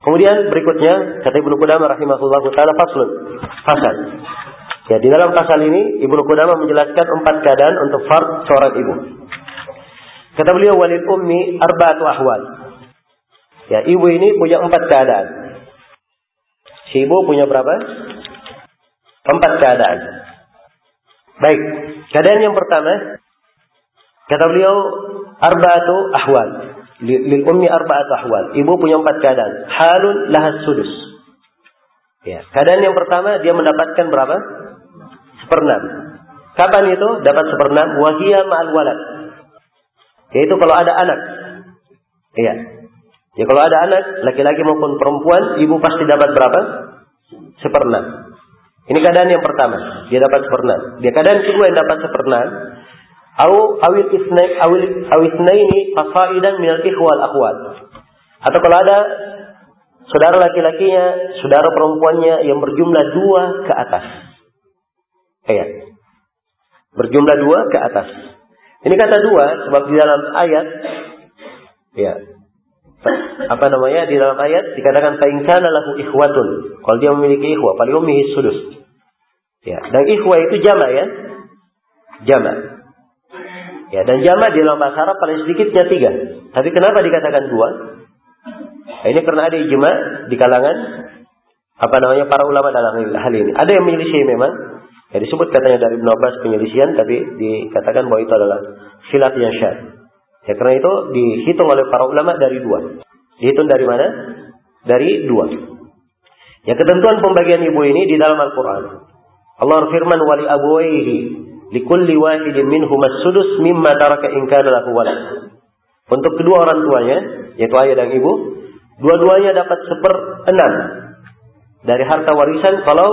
Kemudian berikutnya kata Ibnu Qudamah rahimahullahu taala faslun. Fasal. Ya, di dalam pasal ini Ibnu Qudamah menjelaskan 4 keadaan untuk fard seorang ibu. Kata beliau walil ummi arba'atu ahwal. Ya, ibu ini punya 4 keadaan. Si ibu punya berapa? 4 keadaan. Baik, keadaan yang pertama kata beliau arba'atu ahwal. Lil ummi arba'atu ahwal. Ibu punya 4 keadaan. Halun lahas sudus. Ya, keadaan yang pertama dia mendapatkan berapa? 1/6. Kapan itu dapat 1/6? Wahia ma'al walad. Yaitu kalau ada anak. Iya. Ya kalau ada anak laki-laki maupun perempuan, ibu pasti dapat berapa? 1/6. Ini keadaan yang pertama, dia dapat 1/6. Dia keadaan kedua yang dapat 1/6. Awil itsnaini fasaidan minal ikhwal akhwat. Atau kalau ada saudara laki-lakinya, saudara perempuannya yang berjumlah 2 ke atas. Iya. Berjumlah 2 ke atas. Ini kata 2 sebab di dalam ayat ya. Di dalam ayat dikatakan fa in kana lahu ikhwatun. Kalau dia memiliki ikhwah, fali ummihi sudus. Ya, dan ikhwah itu jama' ya. Jama'. Ya, dan jama' di dalam bahasa Arab paling sedikitnya 3. Tapi kenapa dikatakan 2? Nah, ini karena ada ijma' di kalangan para ulama dalam hal ini. Ada yang menyelisih memang. Ya, disebut katanya dari Ibnu Abbas penyelisihan, tapi dikatakan bahwa itu adalah khilaf yang syadz. Ya, karena itu dihitung oleh para ulama dari 2. Dihitung dari mana? Dari 2. Ya, ketentuan pembagian ibu ini di dalam Al-Quran. Allah berfirman, wali abuwaihi likulli wahidin minhum as-sudus mimma taraka in kana lahu walad. Untuk kedua orang tuanya, yaitu ayah dan ibu, dua-duanya dapat 1/6 dari harta warisan kalau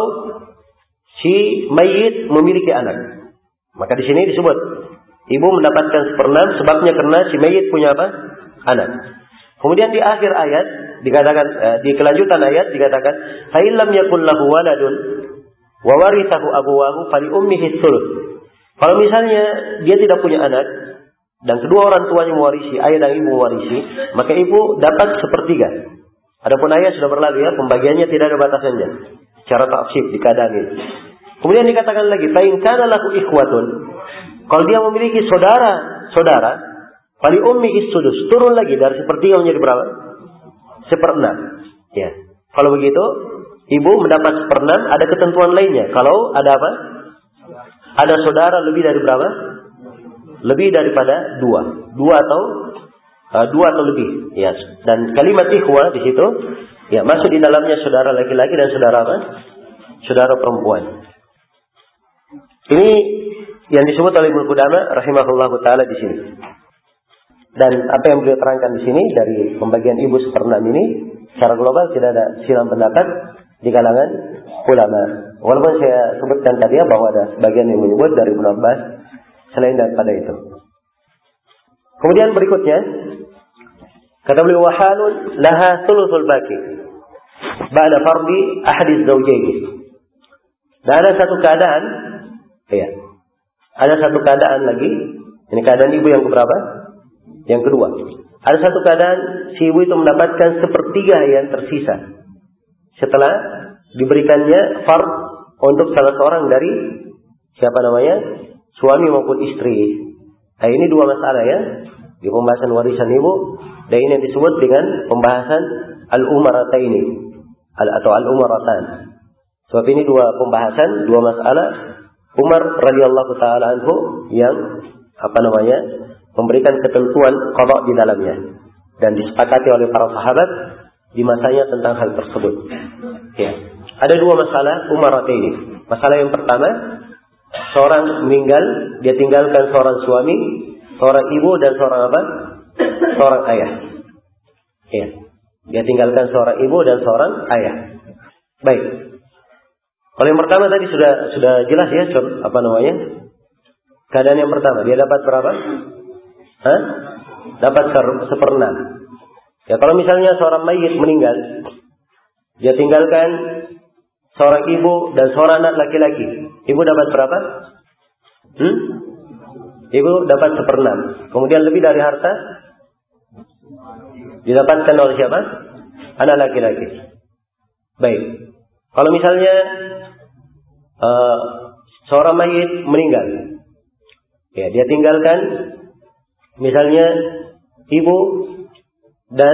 si mayit memiliki anak. Maka di sini disebut ibu mendapatkan 1/6 sebabnya karena si mayit punya apa? Anak. Kemudian di akhir ayat dikatakan di kelanjutan ayat dikatakan fa illam yakul lahu waladun wa warithahu abuwahu fali ummihi thuluth. Kalau misalnya dia tidak punya anak dan kedua orang tuanya mewarisi, ayah dan ibu mewarisi, maka ibu dapat 1/3. Adapun ayat sudah berlalu ya, pembagiannya tidak ada batasannya. Secara tafsir di keadaan ini. Kemudian dikatakan lagi, fa in kana lahu ikhwatun. Kalau dia memiliki saudara, fali ummihi sudus. Turun lagi dari 1/3 menjadi berapa? 1/6. Ya. Kalau begitu, ibu mendapat 1/6, ada ketentuan lainnya. Kalau ada apa? Ada saudara lebih dari berapa? Lebih daripada 2. 2 atau lebih. Ya. Dan kalimat ikhwah di situ ya masuk di dalamnya saudara laki-laki dan saudara apa? Saudara perempuan. Ini yang disebut oleh Ibnu Qudamah rahimahullahu taala di sini. Dan apa yang beliau terangkan di sini dari pembagian ibu 1/6 ini secara global tidak ada silang pendapat di kalangan ulama. Walaupun saya sebutkan tadi bahwa ada sebagian yang menyebut dari Ibnu Abbas selain daripada itu. Kemudian berikutnya kata beliau wahalun laha thuluthul baqi ba'da fardi ahadi az-zawjayn. Dan ada satu keadaan ya. Ada satu keadaan lagi. Ini keadaan ibu yang keberapa? Yang kedua. Ada satu keadaan si ibu itu mendapatkan 1/3 yang tersisa setelah diberikannya fard untuk salah seorang dari suami maupun istri. Nah, ini 2 masalah ya di pembahasan warisan ibu. Dan ini yang disebut dengan pembahasan al-umarataini atau al-umaratan. Sebab ini 2 pembahasan, 2 masalah. Umar radhiyallahu taala anhu yang memberikan ketentuan qada di dalamnya dan disepakati oleh para sahabat di masanya tentang hal tersebut. Ya. Ada 2 masalah umarataini. Masalah yang pertama, seorang meninggal, dia tinggalkan seorang suami, seorang ibu dan seorang apa? Seorang ayah. Ya. Dia tinggalkan seorang ibu dan seorang ayah. Baik. Kalau yang pertama tadi sudah jelas ya, keadaan yang pertama, dia dapat berapa? Dapat 1/6. Ya, kalau misalnya seorang mayit meninggal, dia tinggalkan seorang ibu dan seorang anak laki-laki. Ibu dapat berapa? Ibu dapat 1/6. Kemudian lebih dari harta didapatkan oleh siapa? anak laki-laki. Baik. Kalau misalnya seorang mayit meninggal, ya dia tinggalkan misalnya ibu dan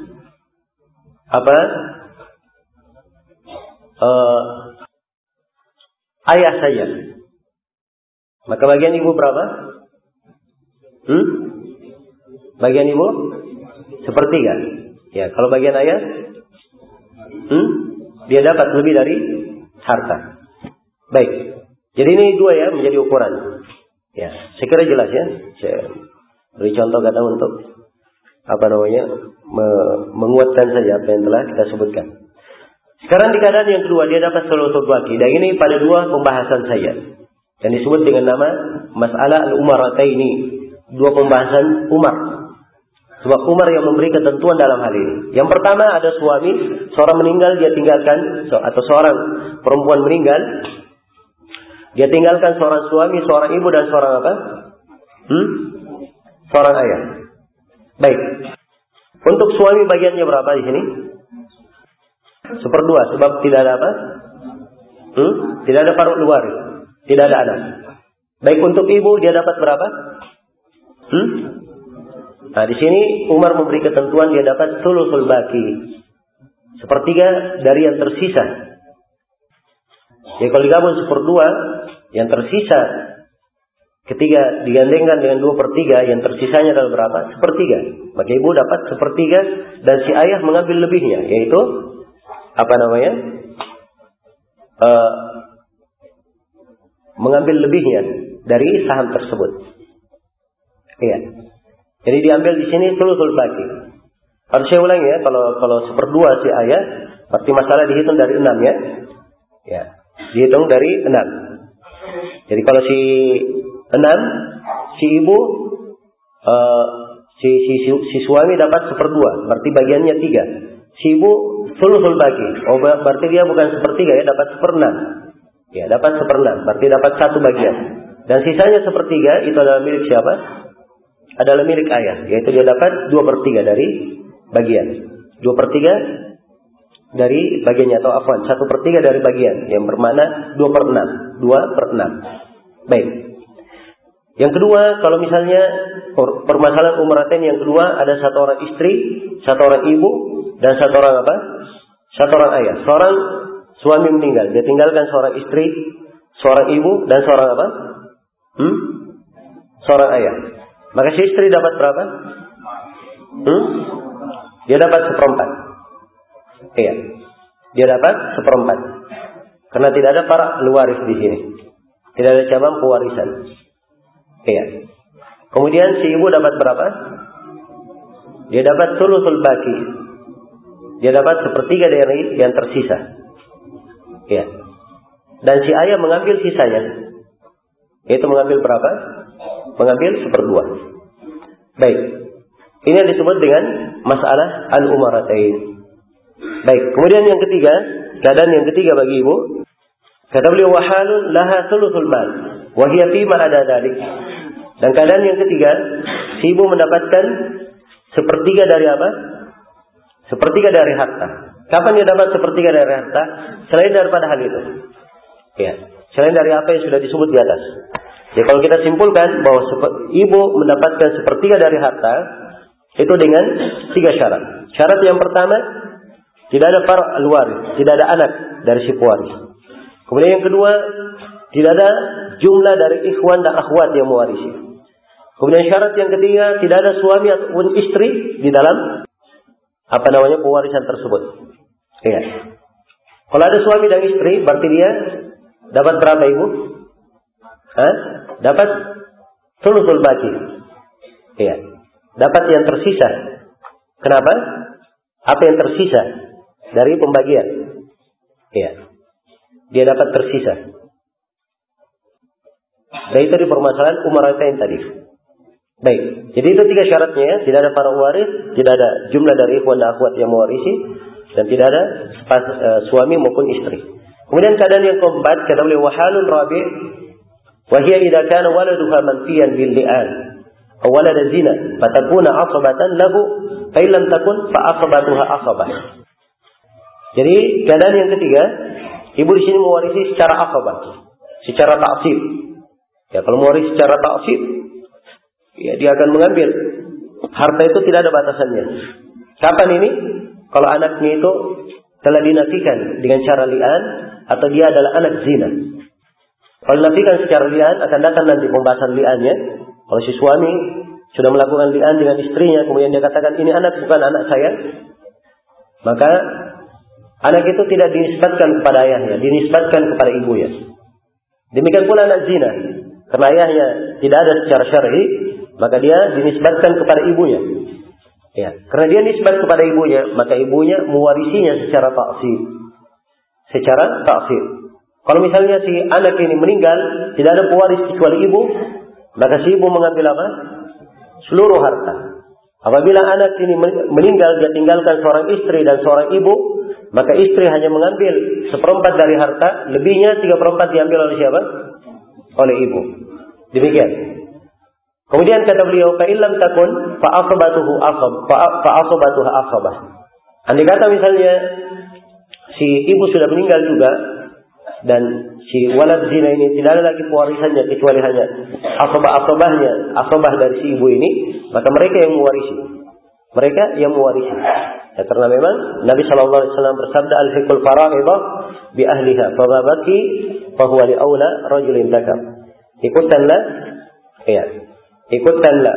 ayah saja. Maka bagian ibu berapa? Bagian ibu sepertiga. Ya, kalau bagian ayah, dia dapat lebih dari harta. Baik. Jadi ini dua ya menjadi ukuran. Ya, saya kira jelas ya. Saya beri contoh kadang untuk menguatkan saja apa yang telah kita sebutkan. Sekarang di keadaan yang kedua dia dapat sulusul baqi. Dan ini pada dua pembahasan saja. Yang disebut dengan nama masalah al-umarataini. Dua pembahasan Umar. Sebab Umar yang memberi ketentuan dalam hal ini. Yang pertama ada suami, seorang meninggal dia tinggalkan, atau seorang perempuan meninggal, dia tinggalkan seorang suami, seorang ibu dan seorang apa? Seorang ayah. Baik. Untuk suami bagiannya berapa di sini? 1/2 sebab tidak ada apa? Tidak ada far'ul waris, tidak ada anak. Baik, untuk ibu dia dapat berapa? Nah, di sini Umar memberi ketentuan dia dapat sulusul baqi. 1/3 dari yang tersisa. Jadi kalau digabung 1/2 yang tersisa ketiga digandengkan dengan 2/3, yang tersisanya adalah berapa? 1/3. Maka ibu dapat 1/3 dan si ayah mengambil lebihnya, yaitu mengambil lebihnya dari saham tersebut. Iya. Jadi diambil di sini sulusul baqi. Harus saya ulangi ya, kalau 1/2 si ayah, berarti masalah dihitung dari 6 ya. Ya, dihitung dari 6. Jadi kalau si 6, si ibu, si suami dapat 1/2, berarti bagiannya 3. Si ibu sulusul baqi. Oh, berarti dia bukan 1/3 ya, dapat 1/6. Ya, dapat 1/6, berarti dapat 1 bagian. Dan sisanya 1/3 itu adalah milik siapa? Adalah milik ayah, yaitu dia dapat 2/3 dari bagian. 2/3 dari bagiannya, atau 1/3 dari bagian, yang bermakna 2/6. 2/6. Baik. Yang kedua, kalau misalnya permasalahan umratain yang kedua, ada satu orang istri, satu orang ibu, dan satu orang apa? Satu orang ayah. Seorang suami meninggal, dia tinggalkan seorang istri, seorang ibu, dan seorang apa? Seorang ayah. Maka si istri dapat berapa? Dia dapat 1/4. Iya. Dia dapat 1/4. Karena tidak ada para waris di sini. Tidak ada cabang pewarisan. Iya. Kemudian si ibu dapat berapa? Dia dapat sulusul baqi. Dia dapat 1/3 dari yang tersisa. Iya. Dan si ayah mengambil sisanya. Yaitu mengambil berapa? Mengambil 1/2. Baik. Ini yang disebut dengan masalah al-umaratain. Baik. Kemudian yang ketiga, keadaan yang ketiga bagi ibu, kata beliau wahalun laha sulusul mal wa hiya fi ma ada dalik. Dan keadaan yang ketiga, si ibu mendapatkan 1/3 dari apa? 1/3 dari harta. Kapan dia dapat 1/3 dari harta? Selain daripada hal itu. Ya, selain dari apa yang sudah disebut di atas. Jadi kalau kita simpulkan bahwa ibu mendapatkan 1/3 dari harta itu dengan 3 syarat. Syarat yang pertama, tidak ada far' al-waris, tidak ada anak dari si pewaris. Kemudian yang kedua, tidak ada jumlah dari ikhwan dan akhwat yang mewarisi. Kemudian syarat yang ketiga, tidak ada suami ataupun istri di dalam pewarisan tersebut. Iya. Kalau ada suami dan istri, berarti dia dapat berapa ibu? Dapat sulusul baqi. Iya. Dapat yang tersisa. Kenapa? Apa yang tersisa dari pembagian? Iya. Dia dapat tersisa. Dan itu di permasalahan umaratain tadi. Baik. Jadi itu 3 syaratnya ya. Tidak ada para waris, tidak ada jumlah dari ikhwan dan akhwat yang mewarisi, dan tidak ada suami maupun istri. Kemudian keadaan yang keempat, kata beliau wahalun rabi' wa hiya idza kana waladuha manfiyan bil li'an aw walad zina fatakuna 'asabatan lahu fa illam takun fa 'asabatuha 'asabah. Jadi keadaan yang ketiga, ibu di sini mewarisi secara asabah, secara ta'sib. Ya, kalau mewarisi secara ta'sib, ya dia akan mengambil harta itu, tidak ada batasannya. Kapan ini? Kalau anaknya itu telah dinafikan dengan cara li'an atau dia adalah anak zina. Kalau dinafikan secara li'an, akan datang nanti pembahasan li'annya. Kalau si suami sudah melakukan li'an dengan istrinya, kemudian dia katakan ini anak bukan anak saya, maka anak itu tidak dinisbatkan kepada ayahnya, dinisbatkan kepada ibunya. Demikian pula anak zina, karena ayahnya tidak ada secara syar'i, maka dia dinisbatkan kepada ibunya. Ya, karena dia nisbat kepada ibunya, maka ibunya mewarisinya secara ta'sib. Secara ta'sib. Kalau misalnya si anak ini meninggal, tidak ada pewaris kecuali ibu, maka si ibu mengambil apa? Seluruh harta. Apabila anak ini meninggal, dia tinggalkan seorang istri dan seorang ibu, maka istri hanya mengambil 1/4 dari harta, lebihnya 3/4 diambil oleh siapa? Oleh ibu. Demikian. Kemudian kata beliau, fa illam takun fa asabatuhu asabah. Andai kata misalnya si ibu sudah meninggal juga dan si walad zina ini tidak ada lagi pewarisannya kecuali hanya asabah dari si ibu ini, maka mereka yang mewarisi. Mereka yang mewarisi. Ya, karena memang Nabi sallallahu alaihi wasallam bersabda, al-hiqul faraidah bi ahliha fa baki fa huwa li aula rajulin takam. Ikutkanlah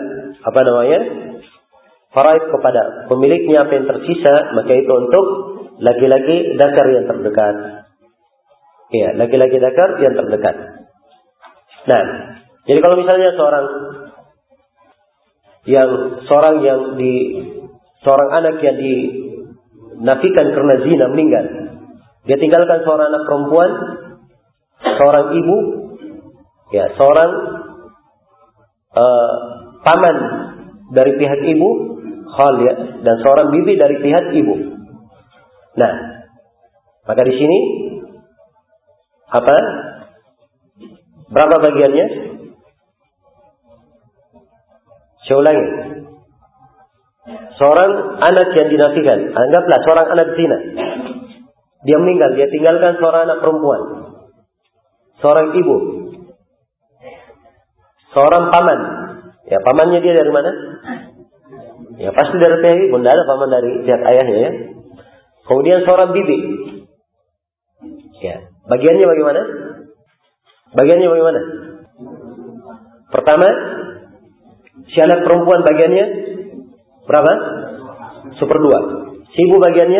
faraid kepada pemiliknya apa yang tersisa, maka itu untuk laki-laki dakar yang terdekat. Ya, laki-laki dakar yang terdekat. Nah, jadi kalau misalnya seorang anak yang dinafikan karena zina meninggal, dia tinggalkan seorang anak perempuan, seorang ibu, ya, seorang paman dari pihak ibu, khalya, dan seorang bibi dari pihak ibu. Nah, maka di sini berapa bagiannya? Saya ulangi. Seorang anak yang dinafikan, anggaplah seorang anak zina, dia meninggal, dia tinggalkan seorang anak perempuan, seorang ibu, seorang paman. Ya, pamannya dia dari mana? Ya, pasti dari pihak ibu, tidak ada paman dari pihak ayahnya, ya. Kemudian seorang bibi. Ya, bagiannya bagaimana? Pertama, si anak perempuan bagiannya berapa? 1/2. Si ibu bagiannya?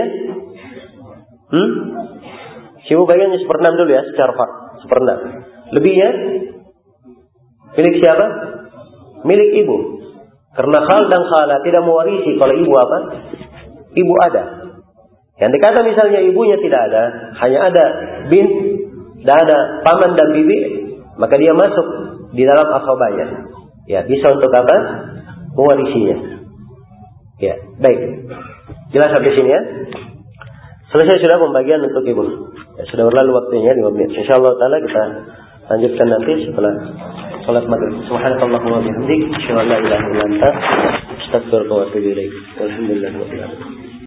Si ibu bagiannya 1/6 dulu ya, secara fard. 1/6. Lebihnya milik siapa? Milik ibu. Karena khal dan khala tidak mewarisi kalau ibu apa? Ibu ada. Yang dikata misalnya ibunya tidak ada, hanya ada bint, tidak ada paman dan bibi, maka dia masuk di dalam asabahnya. Ya, bisa untuk apa? Mewarisinya. Ya, baik. Jelas sampai sini ya. Selesai sudah pembagian untuk ibu. Ya, sudah berlalu waktunya 5 menit. Insyaallah taala kita lanjutkan nanti setelah salat maghrib. Subhanakallahumma wa bihamdik, asyhadu an la ilaha illa anta, astaghfiruka wa atubu ilaik. Walhamdulillahirabbil alamin.